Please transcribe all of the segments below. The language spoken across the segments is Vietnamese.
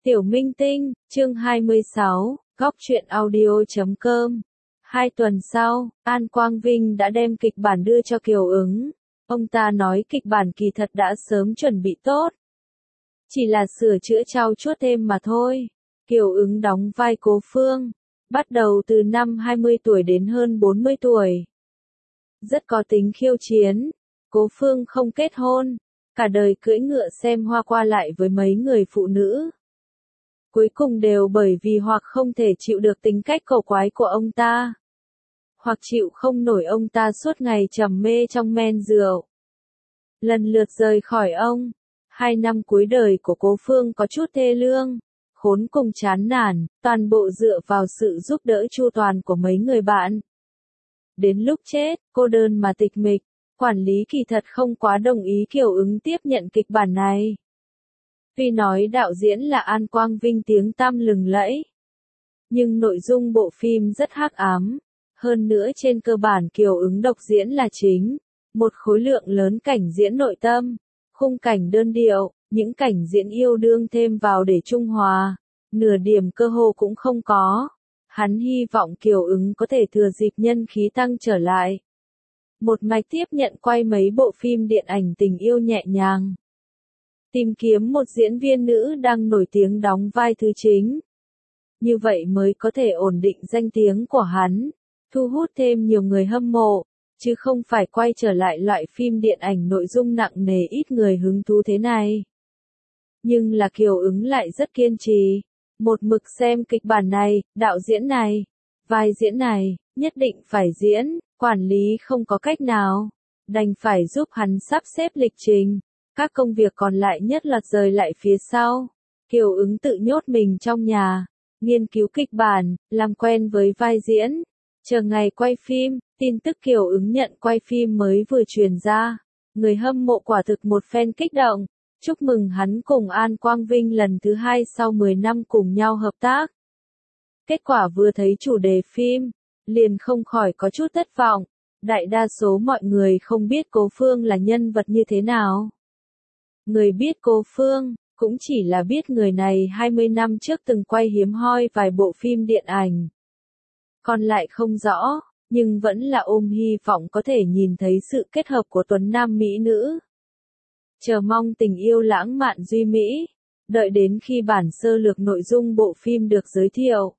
Tiểu Minh Tinh, chương 26, góc truyện audio.com. 2 tuần sau, An Quang Vinh đã đem kịch bản đưa cho Kiều Ứng. Ông ta nói kịch bản kỳ thật đã sớm chuẩn bị tốt. Chỉ là sửa chữa trau chuốt thêm mà thôi. Kiều Ứng đóng vai Cố Phương, bắt đầu từ năm 20 tuổi đến hơn 40 tuổi. Rất có tính khiêu chiến. Cố Phương không kết hôn, cả đời cưỡi ngựa xem hoa qua lại với mấy người phụ nữ. Cuối cùng đều bởi vì hoặc không thể chịu được tính cách cổ quái của ông ta, hoặc chịu không nổi ông ta suốt ngày trầm mê trong men rượu, lần lượt rời khỏi ông. 2 năm cuối đời của Cố Phương có chút thê lương, khốn cùng chán nản, toàn bộ dựa vào sự giúp đỡ chu toàn của mấy người bạn. Đến lúc chết, cô đơn mà tịch mịch, quản lý kỳ thật không quá đồng ý Kiều Ứng tiếp nhận kịch bản này. Tuy nói đạo diễn là An Quang Vinh tiếng tăm lừng lẫy, nhưng nội dung bộ phim rất hắc ám. Hơn nữa trên cơ bản Kiều Ứng độc diễn là chính, một khối lượng lớn cảnh diễn nội tâm, khung cảnh đơn điệu, những cảnh diễn yêu đương thêm vào để trung hòa, nửa điểm cơ hồ cũng không có. Hắn hy vọng Kiều Ứng có thể thừa dịp nhân khí tăng trở lại, một mạch tiếp nhận quay mấy bộ phim điện ảnh tình yêu nhẹ nhàng. Tìm kiếm một diễn viên nữ đang nổi tiếng đóng vai thứ chính. Như vậy mới có thể ổn định danh tiếng của hắn, thu hút thêm nhiều người hâm mộ, chứ không phải quay trở lại loại phim điện ảnh nội dung nặng nề ít người hứng thú thế này. Nhưng là Kiều Ứng lại rất kiên trì, một mực xem kịch bản này, đạo diễn này, vai diễn này, nhất định phải diễn, quản lý không có cách nào, đành phải giúp hắn sắp xếp lịch trình. Các công việc còn lại nhất loạt rời lại phía sau. Kiều Ứng tự nhốt mình trong nhà, nghiên cứu kịch bản, làm quen với vai diễn. Chờ ngày quay phim, tin tức Kiều Ứng nhận quay phim mới vừa truyền ra. Người hâm mộ quả thực một phen kích động, chúc mừng hắn cùng An Quang Vinh lần thứ 2 sau 10 năm cùng nhau hợp tác. Kết quả vừa thấy chủ đề phim, liền không khỏi có chút thất vọng. Đại đa số mọi người không biết Cố Phương là nhân vật như thế nào. Người biết Cố Phương, cũng chỉ là biết người này 20 năm trước từng quay hiếm hoi vài bộ phim điện ảnh. Còn lại không rõ, nhưng vẫn là ôm hy vọng có thể nhìn thấy sự kết hợp của tuấn nam mỹ nữ. Chờ mong tình yêu lãng mạn duy mỹ, đợi đến khi bản sơ lược nội dung bộ phim được giới thiệu.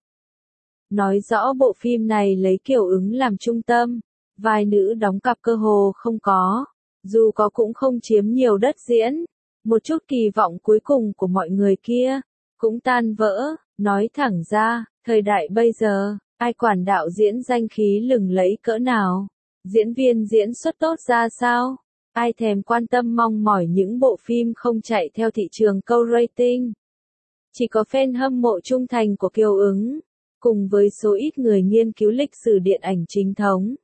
Nói rõ bộ phim này lấy Kiều Ứng làm trung tâm, vai nữ đóng cặp cơ hồ không có, dù có cũng không chiếm nhiều đất diễn. Một chút kỳ vọng cuối cùng của mọi người kia, cũng tan vỡ. Nói thẳng ra, thời đại bây giờ, ai quản đạo diễn danh khí lừng lẫy cỡ nào, diễn viên diễn xuất tốt ra sao, ai thèm quan tâm mong mỏi những bộ phim không chạy theo thị trường câu rating. Chỉ có fan hâm mộ trung thành của Kiều Ứng, cùng với số ít người nghiên cứu lịch sử điện ảnh chính thống,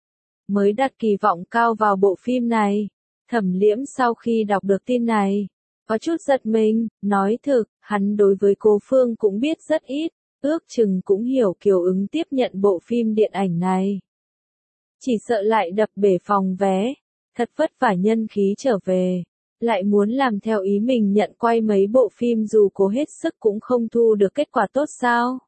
mới đặt kỳ vọng cao vào bộ phim này. Thẩm Liễm sau khi đọc được tin này, có chút giật mình, nói thực, hắn đối với Cố Phương cũng biết rất ít, ước chừng cũng hiểu Kiều Ứng tiếp nhận bộ phim điện ảnh này. Chỉ sợ lại đập bể phòng vé, thật vất vả nhân khí trở về, lại muốn làm theo ý mình nhận quay mấy bộ phim dù cố hết sức cũng không thu được kết quả tốt sao.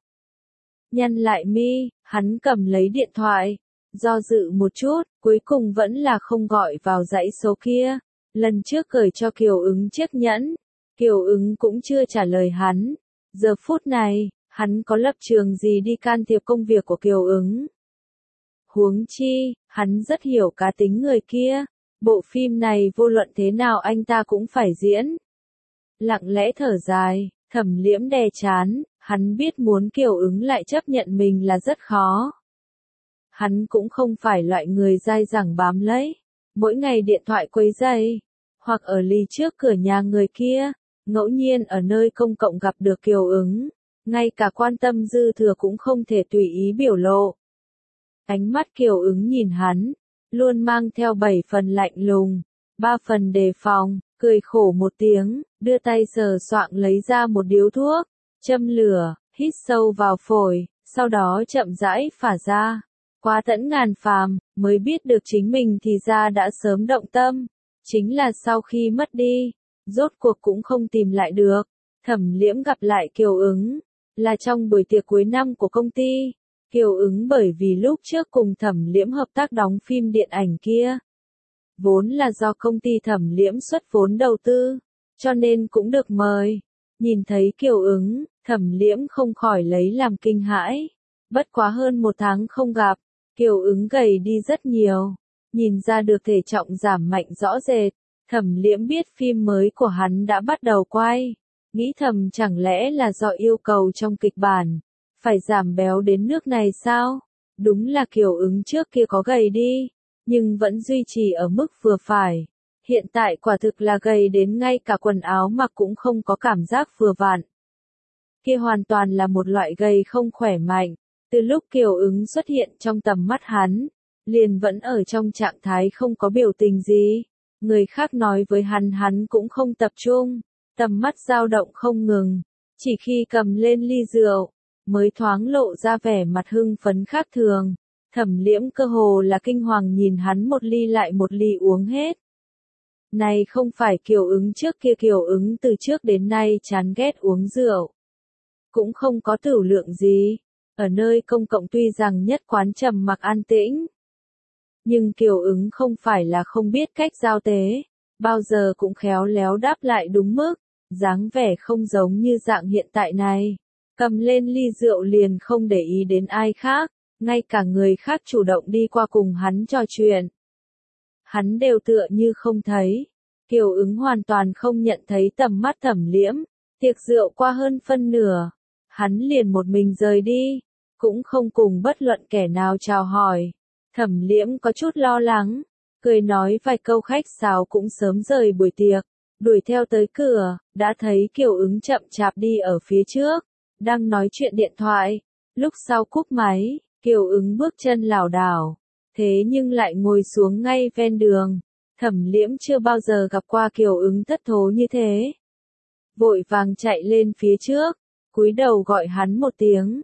Nhăn lại mi, hắn cầm lấy điện thoại. Do dự một chút, cuối cùng vẫn là không gọi vào dãy số kia. Lần trước gửi cho Kiều Ứng chiếc nhẫn, Kiều Ứng cũng chưa trả lời hắn. Giờ phút này, hắn có lập trường gì đi can thiệp công việc của Kiều Ứng. Huống chi, hắn rất hiểu cá tính người kia. Bộ phim này vô luận thế nào anh ta cũng phải diễn. Lặng lẽ thở dài, Thẩm Liễm đè chán, hắn biết muốn Kiều Ứng lại chấp nhận mình là rất khó. Hắn cũng không phải loại người dai dẳng bám lấy, mỗi ngày điện thoại quấy rầy, hoặc ở lì trước cửa nhà người kia, ngẫu nhiên ở nơi công cộng gặp được Kiều Ứng, ngay cả quan tâm dư thừa cũng không thể tùy ý biểu lộ. Ánh mắt Kiều Ứng nhìn hắn, luôn mang theo 7 phần lạnh lùng, 3 phần đề phòng, cười khổ một tiếng, đưa tay sờ soạng lấy ra một điếu thuốc, châm lửa, hít sâu vào phổi, sau đó chậm rãi phả ra. Quá tẫn ngàn phàm, mới biết được chính mình thì ra đã sớm động tâm. Chính là sau khi mất đi, rốt cuộc cũng không tìm lại được. Thẩm Liễm gặp lại Kiều Ứng, là trong buổi tiệc cuối năm của công ty. Kiều Ứng bởi vì lúc trước cùng Thẩm Liễm hợp tác đóng phim điện ảnh kia, vốn là do công ty Thẩm Liễm xuất vốn đầu tư, cho nên cũng được mời. Nhìn thấy Kiều Ứng, Thẩm Liễm không khỏi lấy làm kinh hãi. Bất quá hơn 1 tháng không gặp, Kiều Ứng gầy đi rất nhiều, nhìn ra được thể trọng giảm mạnh rõ rệt. Thẩm Liễm biết phim mới của hắn đã bắt đầu quay, nghĩ thầm chẳng lẽ là do yêu cầu trong kịch bản, phải giảm béo đến nước này sao? Đúng là Kiều Ứng trước kia có gầy đi, nhưng vẫn duy trì ở mức vừa phải. Hiện tại quả thực là gầy đến ngay cả quần áo mặc cũng không có cảm giác vừa vặn. Kia hoàn toàn là một loại gầy không khỏe mạnh. Từ lúc Kiều Ứng xuất hiện trong tầm mắt hắn, liền vẫn ở trong trạng thái không có biểu tình gì. Người khác nói với hắn cũng không tập trung, tầm mắt dao động không ngừng. Chỉ khi cầm lên ly rượu, mới thoáng lộ ra vẻ mặt hưng phấn khác thường. Thẩm Liễm cơ hồ là kinh hoàng nhìn hắn một ly lại một ly uống hết. Này không phải Kiều Ứng trước kia, Kiều Ứng từ trước đến nay chán ghét uống rượu. Cũng không có tửu lượng gì. Ở nơi công cộng tuy rằng nhất quán trầm mặc an tĩnh, nhưng Kiều Ứng không phải là không biết cách giao tế, bao giờ cũng khéo léo đáp lại đúng mức, dáng vẻ không giống như dạng hiện tại này. Cầm lên ly rượu liền không để ý đến ai khác, ngay cả người khác chủ động đi qua cùng hắn trò chuyện, hắn đều tựa như không thấy. Kiều Ứng hoàn toàn không nhận thấy tầm mắt Thẩm Liễm, tiệc rượu qua hơn phân nửa, hắn liền một mình rời đi, cũng không cùng bất luận kẻ nào chào hỏi. Thẩm Liễm có chút lo lắng, cười nói vài câu khách sáo cũng sớm rời buổi tiệc, đuổi theo tới cửa, đã thấy Kiều Ứng chậm chạp đi ở phía trước, đang nói chuyện điện thoại. Lúc sau cúp máy, Kiều Ứng bước chân lảo đảo, thế nhưng lại ngồi xuống ngay ven đường. Thẩm Liễm chưa bao giờ gặp qua Kiều Ứng thất thố như thế. Vội vàng chạy lên phía trước, cúi đầu gọi hắn một tiếng.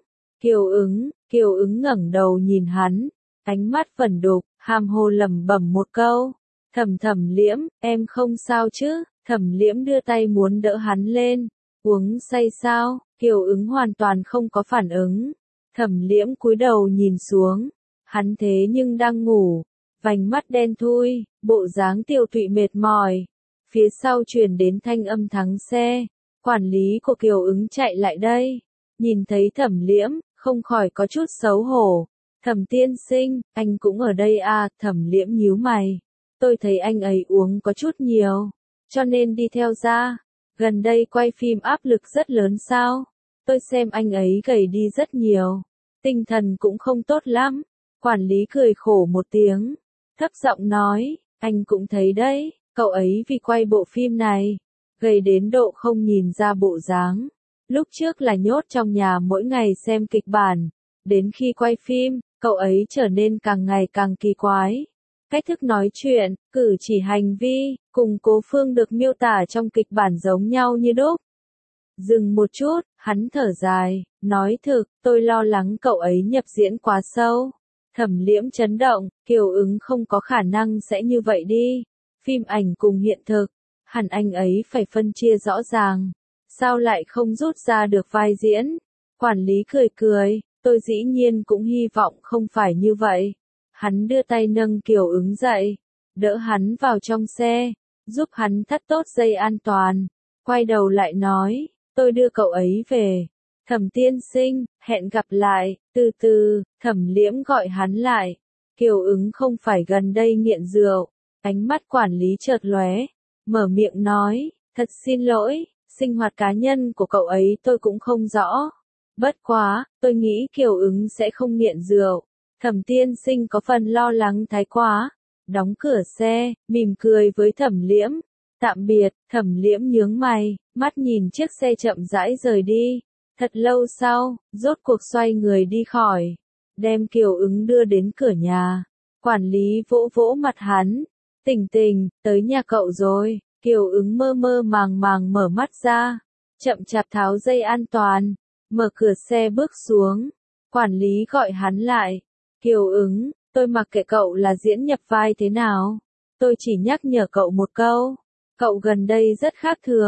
Kiều Ứng ngẩng đầu nhìn hắn, ánh mắt vẩn đục, hàm hồ lẩm bẩm một câu. Thẩm Liễm, em không sao chứ? Thẩm Liễm đưa tay muốn đỡ hắn lên. Uống say sao? Kiều Ứng hoàn toàn không có phản ứng. Thẩm Liễm cúi đầu nhìn xuống, hắn thế nhưng đang ngủ, vành mắt đen thui, bộ dáng tiêu tụy mệt mỏi. Phía sau truyền đến thanh âm thắng xe, quản lý của Kiều Ứng chạy lại đây, nhìn thấy Thẩm Liễm, không khỏi có chút xấu hổ. Thẩm tiên sinh, anh cũng ở đây à? Thẩm Liễm nhíu mày, tôi thấy anh ấy uống có chút nhiều, cho nên đi theo ra. Gần đây quay phim áp lực rất lớn sao? Tôi xem anh ấy gầy đi rất nhiều, tinh thần cũng không tốt lắm. Quản lý cười khổ một tiếng, thấp giọng nói, anh cũng thấy đấy, cậu ấy vì quay bộ phim này, gầy đến độ không nhìn ra bộ dáng. Lúc trước là nhốt trong nhà mỗi ngày xem kịch bản, đến khi quay phim, cậu ấy trở nên càng ngày càng kỳ quái. Cách thức nói chuyện, cử chỉ hành vi, cùng Cố Phương được miêu tả trong kịch bản giống nhau như đúc. Dừng một chút, hắn thở dài, nói thực, tôi lo lắng cậu ấy nhập diễn quá sâu. Thẩm Liễm chấn động, Kiều Ứng không có khả năng sẽ như vậy đi. Phim ảnh cùng hiện thực, hẳn anh ấy phải phân chia rõ ràng. Sao lại không rút ra được vai diễn? Quản lý cười cười, tôi dĩ nhiên cũng hy vọng không phải như vậy. Hắn đưa tay nâng Kiều Ứng dậy, đỡ hắn vào trong xe, giúp hắn thắt tốt dây an toàn. Quay đầu lại nói, tôi đưa cậu ấy về. Thẩm tiên sinh, hẹn gặp lại. Từ từ, Thẩm Liễm gọi hắn lại. Kiều Ứng không phải gần đây nghiện rượu. Ánh mắt quản lý chợt lóe, mở miệng nói, thật xin lỗi, sinh hoạt cá nhân của cậu ấy tôi cũng không rõ. Bất quá, tôi nghĩ Kiều Ứng sẽ không nghiện rượu. Thẩm tiên sinh có phần lo lắng thái quá. Đóng cửa xe, mỉm cười với Thẩm Liễm. Tạm biệt. Thẩm Liễm nhướng mày, mắt nhìn chiếc xe chậm rãi rời đi. Thật lâu sau, rốt cuộc xoay người đi khỏi, đem Kiều Ứng đưa đến cửa nhà. Quản lý vỗ vỗ mặt hắn, Tình, tới nhà cậu rồi. Kiều Ứng mơ mơ màng màng mở mắt ra, chậm chạp tháo dây an toàn, mở cửa xe bước xuống. Quản lý gọi hắn lại, Kiều Ứng, tôi mặc kệ cậu là diễn nhập vai thế nào, tôi chỉ nhắc nhở cậu một câu, cậu gần đây rất khác thường.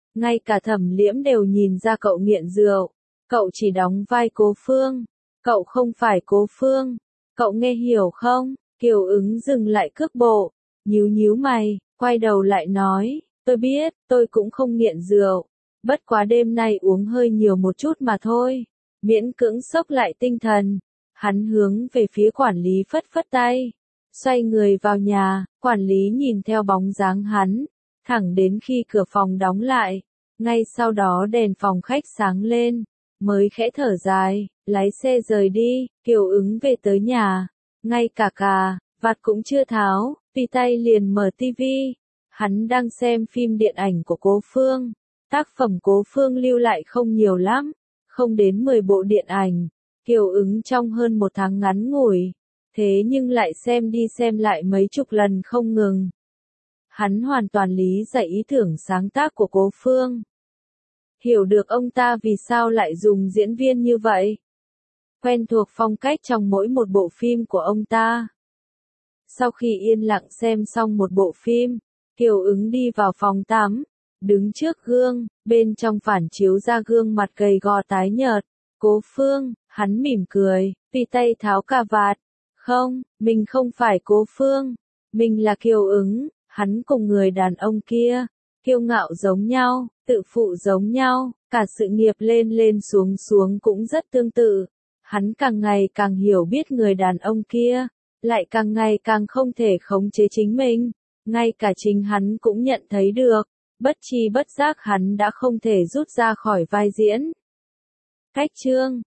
Ngay cả Thẩm Liễm đều nhìn ra cậu nghiện rượu. Cậu chỉ đóng vai Cố Phương. Cậu không phải Cố Phương. Cậu nghe hiểu không? Kiều Ứng dừng lại cước bộ, nhíu nhíu mày, quay đầu lại nói, tôi biết, tôi cũng không nghiện rượu. Bất quá đêm nay uống hơi nhiều một chút mà thôi. Miễn cưỡng xốc lại tinh thần. Hắn hướng về phía quản lý phất phất tay. Xoay người vào nhà, quản lý nhìn theo bóng dáng hắn. Thẳng đến khi cửa phòng đóng lại. Ngay sau đó đèn phòng khách sáng lên. Mới khẽ thở dài, lái xe rời đi, Kiều Ứng về tới nhà. Ngay cả vạt cũng chưa tháo, tùy tay liền mở tivi. Hắn đang xem phim điện ảnh của Cố Phương. Tác phẩm Cố Phương lưu lại không nhiều lắm, không đến 10 bộ điện ảnh. Kiều Ứng trong hơn một tháng ngắn ngủi, thế nhưng lại xem đi xem lại mấy chục lần không ngừng. Hắn hoàn toàn lý giải ý tưởng sáng tác của Cố Phương. Hiểu được ông ta vì sao lại dùng diễn viên như vậy. Quen thuộc phong cách trong mỗi một bộ phim của ông ta. Sau khi yên lặng xem xong một bộ phim, Kiều Ứng đi vào phòng tắm, đứng trước gương, bên trong phản chiếu ra gương mặt gầy gò tái nhợt. Cố Phương, hắn mỉm cười, tùy tay tháo cà vạt. Không, mình không phải Cố Phương, mình là Kiều Ứng. Hắn cùng người đàn ông kia, kiêu ngạo giống nhau, tự phụ giống nhau, cả sự nghiệp lên lên xuống xuống cũng rất tương tự. Hắn càng ngày càng hiểu biết người đàn ông kia, lại càng ngày càng không thể khống chế chính mình. Ngay cả chính hắn cũng nhận thấy được, bất tri bất giác hắn đã không thể rút ra khỏi vai diễn. Cách chương